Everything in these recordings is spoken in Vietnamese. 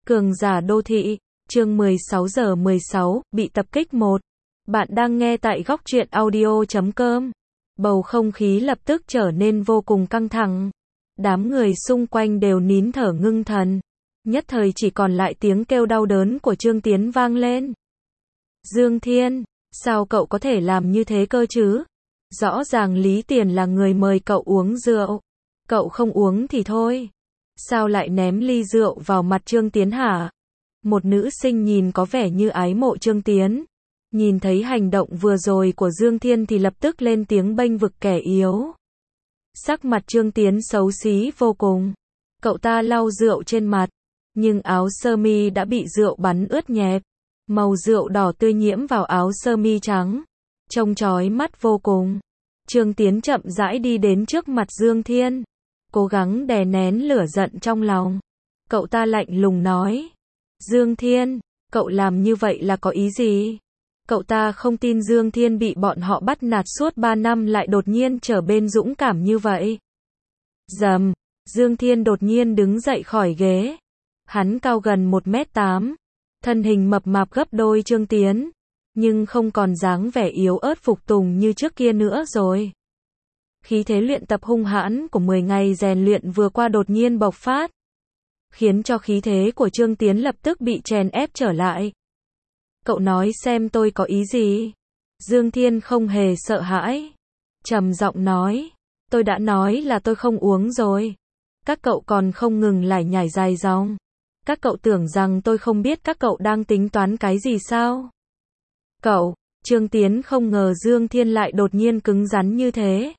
Cường giả đô thị, chương 16 giờ 16, bị tập kích 1. Bạn đang nghe tại góc truyện audio.com. Bầu không khí lập tức trở nên vô cùng căng thẳng. Đám người xung quanh đều nín thở ngưng thần. Nhất thời chỉ còn lại tiếng kêu đau đớn của Trương Tiến vang lên. Dương Thiên, sao cậu có thể làm như thế cơ chứ? Rõ ràng Lý Tiền là người mời cậu uống rượu. Cậu không uống thì thôi. Sao lại ném ly rượu vào mặt Trương Tiến hả? Một nữ sinh nhìn có vẻ như ái mộ Trương Tiến. Nhìn thấy hành động vừa rồi của Dương Thiên thì lập tức lên tiếng bênh vực kẻ yếu. Sắc mặt Trương Tiến xấu xí vô cùng. Cậu ta lau rượu trên mặt. Nhưng áo sơ mi đã bị rượu bắn ướt nhẹp. Màu rượu đỏ tươi nhiễm vào áo sơ mi trắng. Trông chói mắt vô cùng. Trương Tiến chậm rãi đi đến trước mặt Dương Thiên. Cố gắng đè nén lửa giận trong lòng. Cậu ta lạnh lùng nói. Dương Thiên, cậu làm như vậy là có ý gì? Cậu ta không tin Dương Thiên bị bọn họ bắt nạt suốt 3 năm lại đột nhiên trở bên dũng cảm như vậy. Rầm, Dương Thiên đột nhiên đứng dậy khỏi ghế. Hắn cao gần 1m8. Thân hình mập mạp gấp đôi Trương Tiến. Nhưng không còn dáng vẻ yếu ớt phục tùng như trước kia nữa rồi. Khí thế luyện tập hung hãn của 10 ngày rèn luyện vừa qua đột nhiên bộc phát. Khiến cho khí thế của Trương Tiến lập tức bị chèn ép trở lại. Cậu nói xem tôi có ý gì? Dương Thiên không hề sợ hãi. Trầm giọng nói. Tôi đã nói là tôi không uống rồi. Các cậu còn không ngừng lải nhải dài dòng. Các cậu tưởng rằng tôi không biết các cậu đang tính toán cái gì sao? Cậu, Trương Tiến không ngờ Dương Thiên lại đột nhiên cứng rắn như thế.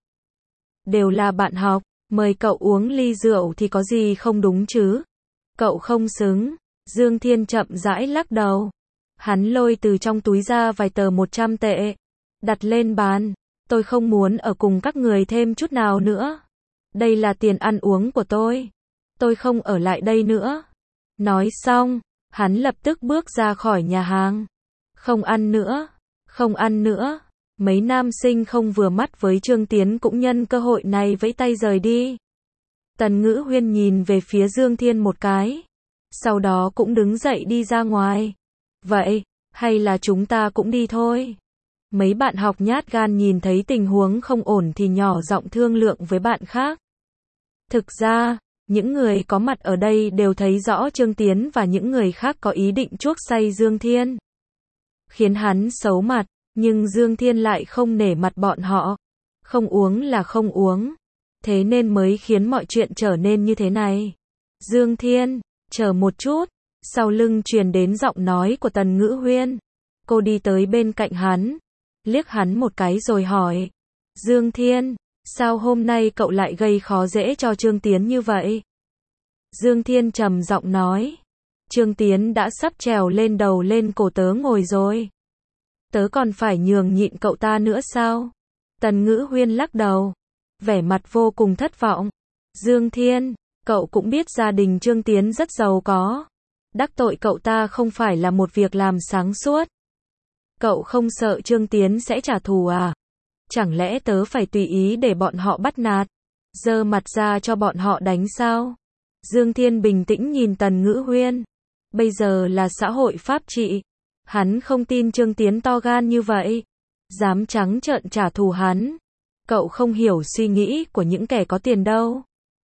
Đều là bạn học, mời cậu uống ly rượu thì có gì không đúng chứ? Cậu không xứng. Dương Thiên chậm rãi lắc đầu. Hắn lôi từ trong túi ra vài tờ 100 tệ. Đặt lên bàn. Tôi không muốn ở cùng các người thêm chút nào nữa. Đây là tiền ăn uống của tôi. Tôi không ở lại đây nữa. Nói xong, hắn lập tức bước ra khỏi nhà hàng. Không ăn nữa. Không ăn nữa. Mấy nam sinh không vừa mắt với Trương Tiến cũng nhân cơ hội này vẫy tay rời đi. Tần Ngữ Huyên nhìn về phía Dương Thiên một cái. Sau đó cũng đứng dậy đi ra ngoài. Vậy, hay là chúng ta cũng đi thôi. Mấy bạn học nhát gan nhìn thấy tình huống không ổn thì nhỏ giọng thương lượng với bạn khác. Thực ra, những người có mặt ở đây đều thấy rõ Trương Tiến và những người khác có ý định chuốc say Dương Thiên. Khiến hắn xấu mặt, nhưng Dương Thiên lại không nể mặt bọn họ. Không uống là không uống. Thế nên mới khiến mọi chuyện trở nên như thế này. Dương Thiên, chờ một chút. Sau lưng truyền đến giọng nói của Tần Ngữ Huyên. Cô đi tới bên cạnh hắn. Liếc hắn một cái rồi hỏi. Dương Thiên, sao hôm nay cậu lại gây khó dễ cho Trương Tiến như vậy? Dương Thiên trầm giọng nói. Trương Tiến đã sắp trèo lên đầu lên cổ tớ ngồi rồi. Tớ còn phải nhường nhịn cậu ta nữa sao? Tần Ngữ Huyên lắc đầu. Vẻ mặt vô cùng thất vọng. Dương Thiên, cậu cũng biết gia đình Trương Tiến rất giàu có. Đắc tội cậu ta không phải là một việc làm sáng suốt. Cậu không sợ Trương Tiến sẽ trả thù à? Chẳng lẽ tớ phải tùy ý để bọn họ bắt nạt? Giơ mặt ra cho bọn họ đánh sao? Dương Thiên bình tĩnh nhìn Tần Ngữ Huyên. Bây giờ là xã hội pháp trị. Hắn không tin Trương Tiến to gan như vậy. Dám trắng trợn trả thù hắn. Cậu không hiểu suy nghĩ của những kẻ có tiền đâu.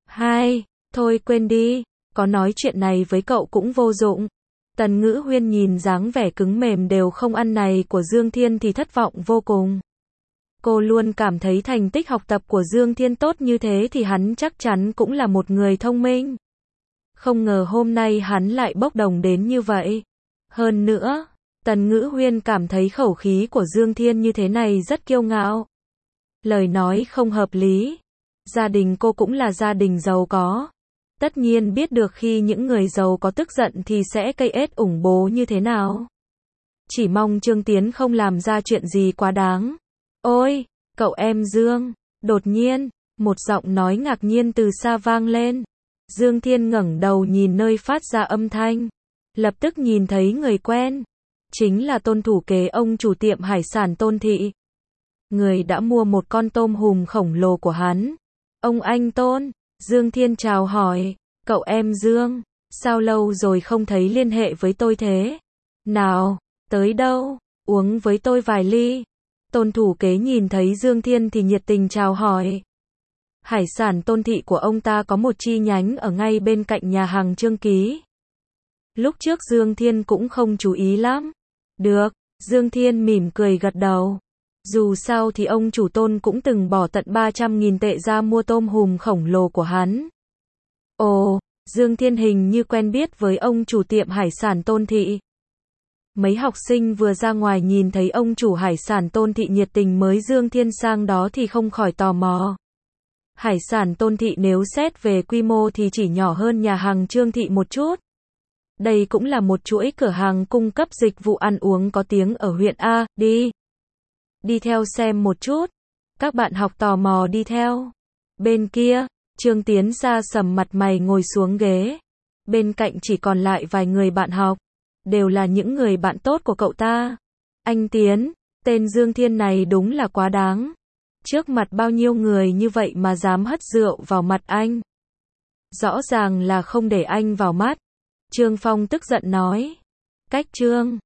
Thôi quên đi. Có nói chuyện này với cậu cũng vô dụng. Tần Ngữ Huyên nhìn dáng vẻ cứng mềm đều không ăn này của Dương Thiên thì thất vọng vô cùng. Cô luôn cảm thấy thành tích học tập của Dương Thiên tốt như thế thì hắn chắc chắn cũng là một người thông minh. Không ngờ hôm nay hắn lại bốc đồng đến như vậy. Hơn nữa, Tần Ngữ Huyên cảm thấy khẩu khí của Dương Thiên như thế này rất kiêu ngạo. Lời nói không hợp lý. Gia đình cô cũng là gia đình giàu có. Tất nhiên biết được khi những người giàu có tức giận thì sẽ cây ết ủng bố như thế nào. Chỉ mong Trương Tiến không làm ra chuyện gì quá đáng. Ôi, cậu em Dương. Đột nhiên, một giọng nói ngạc nhiên từ xa vang lên. Dương Thiên ngẩng đầu nhìn nơi phát ra âm thanh. Lập tức nhìn thấy người quen. Chính là Tôn thủ kế ông chủ tiệm hải sản Tôn Thị. Người đã mua một con tôm hùm khổng lồ của hắn. Ông anh Tôn. Dương Thiên chào hỏi. Cậu em Dương, Sao lâu rồi không thấy liên hệ với tôi thế? Nào, tới đâu? Uống với tôi vài ly. Tôn thủ kế nhìn thấy Dương Thiên thì nhiệt tình chào hỏi. Hải sản Tôn thị của ông ta có một chi nhánh ở ngay bên cạnh nhà hàng Trương Ký. Lúc trước Dương Thiên cũng không chú ý lắm. Được, Dương Thiên mỉm cười gật đầu. Dù sao thì ông chủ Tôn cũng từng bỏ tận 300.000 tệ ra mua tôm hùm khổng lồ của hắn. Ồ, Dương Thiên hình như quen biết với ông chủ tiệm hải sản Tôn thị. Mấy học sinh vừa ra ngoài nhìn thấy ông chủ hải sản Tôn thị nhiệt tình mới Dương Thiên sang đó thì không khỏi tò mò. Hải sản Tôn thị nếu xét về quy mô thì chỉ nhỏ hơn nhà hàng Trương thị một chút. Đây cũng là một chuỗi cửa hàng cung cấp dịch vụ ăn uống có tiếng ở huyện A, đi theo xem một chút. Các bạn học tò mò đi theo. Bên kia, Trương Tiến ra sầm mặt mày ngồi xuống ghế. Bên cạnh chỉ còn lại vài người bạn học. Đều là những người bạn tốt của cậu ta. Anh Tiến, tên Dương Thiên này đúng là quá đáng. Trước mặt bao nhiêu người như vậy mà dám hất rượu vào mặt anh. Rõ ràng là không để anh vào mắt. Trương Phong tức giận nói. Cách Trương